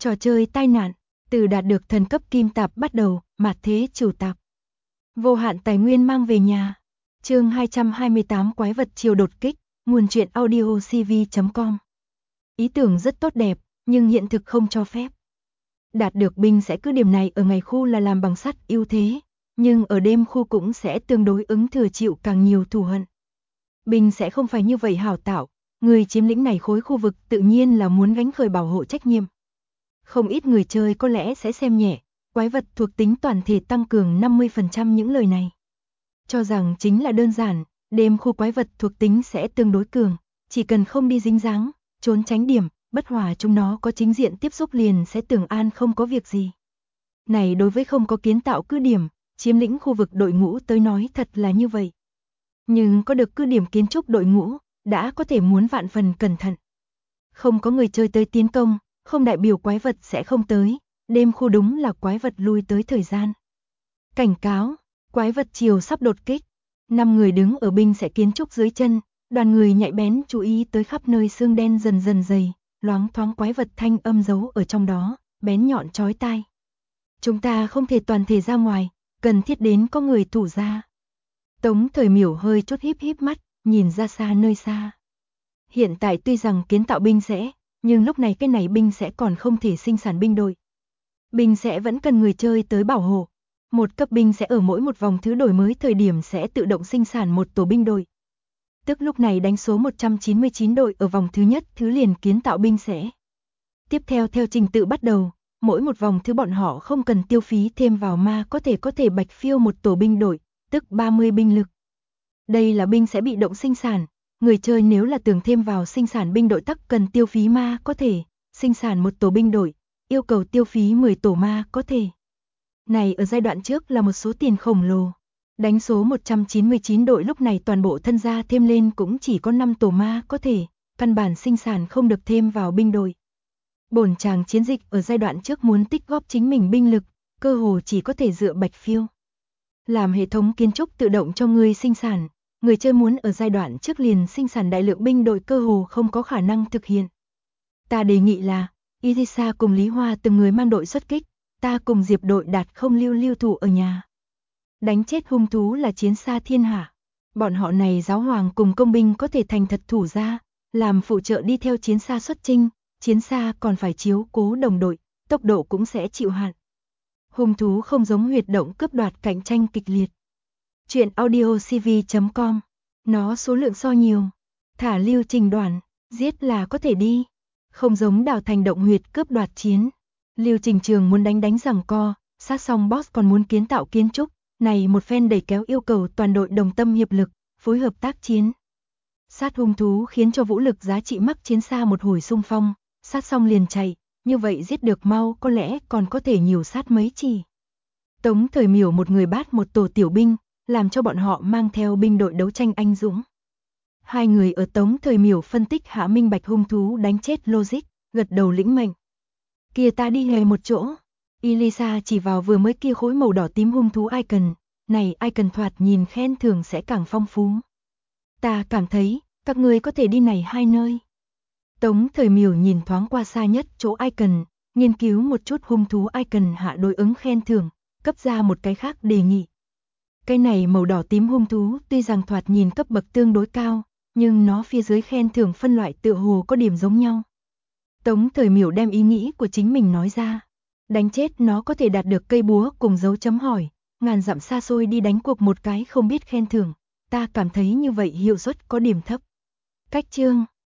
Trò chơi tai nạn, từ đạt được thần cấp kim tạp bắt đầu, mạt thế chủ tạp. Vô hạn tài nguyên mang về nhà. Chương 228 quái vật chiều đột kích, nguồn truyện audio cv.com. Ý tưởng rất tốt đẹp, nhưng hiện thực không cho phép. Đạt được binh sẽ cứ điểm này ở ngày khu là làm bằng sắt ưu thế, nhưng ở đêm khu cũng sẽ tương đối ứng thừa chịu càng nhiều thù hận. Binh sẽ không phải như vậy hảo tạo, người chiếm lĩnh này khối khu vực tự nhiên là muốn gánh khởi bảo hộ trách nhiệm. Không ít người chơi có lẽ sẽ xem nhẹ, quái vật thuộc tính toàn thể tăng cường 50% những lời này. Cho rằng chính là đơn giản, đêm khu quái vật thuộc tính sẽ tương đối cường, chỉ cần không đi dính dáng, trốn tránh điểm, bất hòa chúng nó có chính diện tiếp xúc liền sẽ tưởng an không có việc gì. Này đối với không có kiến tạo cứ điểm, chiếm lĩnh khu vực đội ngũ tới nói thật là như vậy. Nhưng có được cứ điểm kiến trúc đội ngũ, đã có thể muốn vạn phần cẩn thận. Không có người chơi tới tiến công, không đại biểu quái vật sẽ không tới, đêm khu đúng là quái vật lui tới thời gian. Cảnh cáo, quái vật chiều sắp đột kích. 5 người đứng ở binh sẽ kiến trúc dưới chân, đoàn người nhạy bén chú ý tới khắp nơi xương đen dần dần dày, loáng thoáng quái vật thanh âm giấu ở trong đó, bén nhọn chói tai. Chúng ta không thể toàn thể ra ngoài, cần thiết đến có người thủ ra. Tống Thời Miểu hơi chút híp mắt, nhìn ra xa nơi xa. Hiện tại tuy rằng kiến tạo binh sẽ, nhưng lúc này cái này binh sẽ còn không thể sinh sản binh đội. Binh sẽ vẫn cần người chơi tới bảo hộ. Một cấp binh sẽ ở mỗi một vòng thứ đổi mới thời điểm sẽ tự động sinh sản một tổ binh đội. Tức lúc này đánh số 199 đội ở vòng thứ nhất thứ liền kiến tạo binh sẽ. Tiếp theo theo trình tự bắt đầu, mỗi một vòng thứ bọn họ không cần tiêu phí thêm vào ma có thể bạch phiêu một tổ binh đội, tức 30 binh lực. Đây là binh sẽ bị động sinh sản, người chơi nếu là tưởng thêm vào sinh sản binh đội tắc cần tiêu phí ma có thể, sinh sản một tổ binh đội, yêu cầu tiêu phí 10 tổ ma có thể. Này ở giai đoạn trước là một số tiền khổng lồ. Đánh số 199 đội lúc này toàn bộ thân gia thêm lên cũng chỉ có 5 tổ ma có thể, căn bản sinh sản không được thêm vào binh đội. Bổn chàng chiến dịch ở giai đoạn trước muốn tích góp chính mình binh lực, cơ hồ chỉ có thể dựa bạch phiêu. Làm hệ thống kiến trúc tự động cho người sinh sản, người chơi muốn ở giai đoạn trước liền sinh sản đại lượng binh đội cơ hồ không có khả năng thực hiện. Ta đề nghị là, Irisa cùng Lý Hoa từng người mang đội xuất kích, ta cùng Diệp đội đạt không lưu thủ ở nhà. Đánh chết hung thú là chiến xa thiên hạ. Bọn họ này giáo hoàng cùng công binh có thể thành thật thủ ra, làm phụ trợ đi theo chiến xa xuất chinh, chiến xa còn phải chiếu cố đồng đội, tốc độ cũng sẽ chịu hạn. Hung thú không giống huyệt động cướp đoạt cạnh tranh kịch liệt. Chuyện audio cv.com. Nó số lượng so nhiều. Thả lưu trình đoạn, giết là có thể đi. Không giống đào thành động huyệt cướp đoạt chiến. Lưu trình trường muốn đánh giằng co, sát xong boss còn muốn kiến tạo kiến trúc. Này một phen đẩy kéo yêu cầu toàn đội đồng tâm hiệp lực, phối hợp tác chiến. Sát hung thú khiến cho vũ lực giá trị mắc chiến xa một hồi xung phong, sát xong liền chạy, như vậy giết được mau có lẽ còn có thể nhiều sát mấy chỉ. Tống Thời Miểu một người bát một tổ tiểu binh, làm cho bọn họ mang theo binh đội đấu tranh anh dũng. Hai người ở Tống Thời Miểu phân tích hạ minh bạch hung thú đánh chết logic, gật đầu lĩnh mệnh. Kia ta đi hề một chỗ. Elisa chỉ vào vừa mới kia khối màu đỏ tím hung thú icon, này icon thoạt nhìn khen thưởng sẽ càng phong phú. Ta cảm thấy, các ngươi có thể đi này hai nơi. Tống Thời Miểu nhìn thoáng qua xa nhất chỗ icon, nghiên cứu một chút hung thú icon hạ đối ứng khen thưởng, cấp ra một cái khác đề nghị. Cái này màu đỏ tím hung thú tuy rằng thoạt nhìn cấp bậc tương đối cao, nhưng nó phía dưới khen thưởng phân loại tựa hồ có điểm giống nhau. Tống Thời Miểu đem ý nghĩ của chính mình nói ra. Đánh chết nó có thể đạt được cây búa cùng dấu chấm hỏi, ngàn dặm xa xôi đi đánh cuộc một cái không biết khen thưởng, ta cảm thấy như vậy hiệu suất có điểm thấp. Cách chương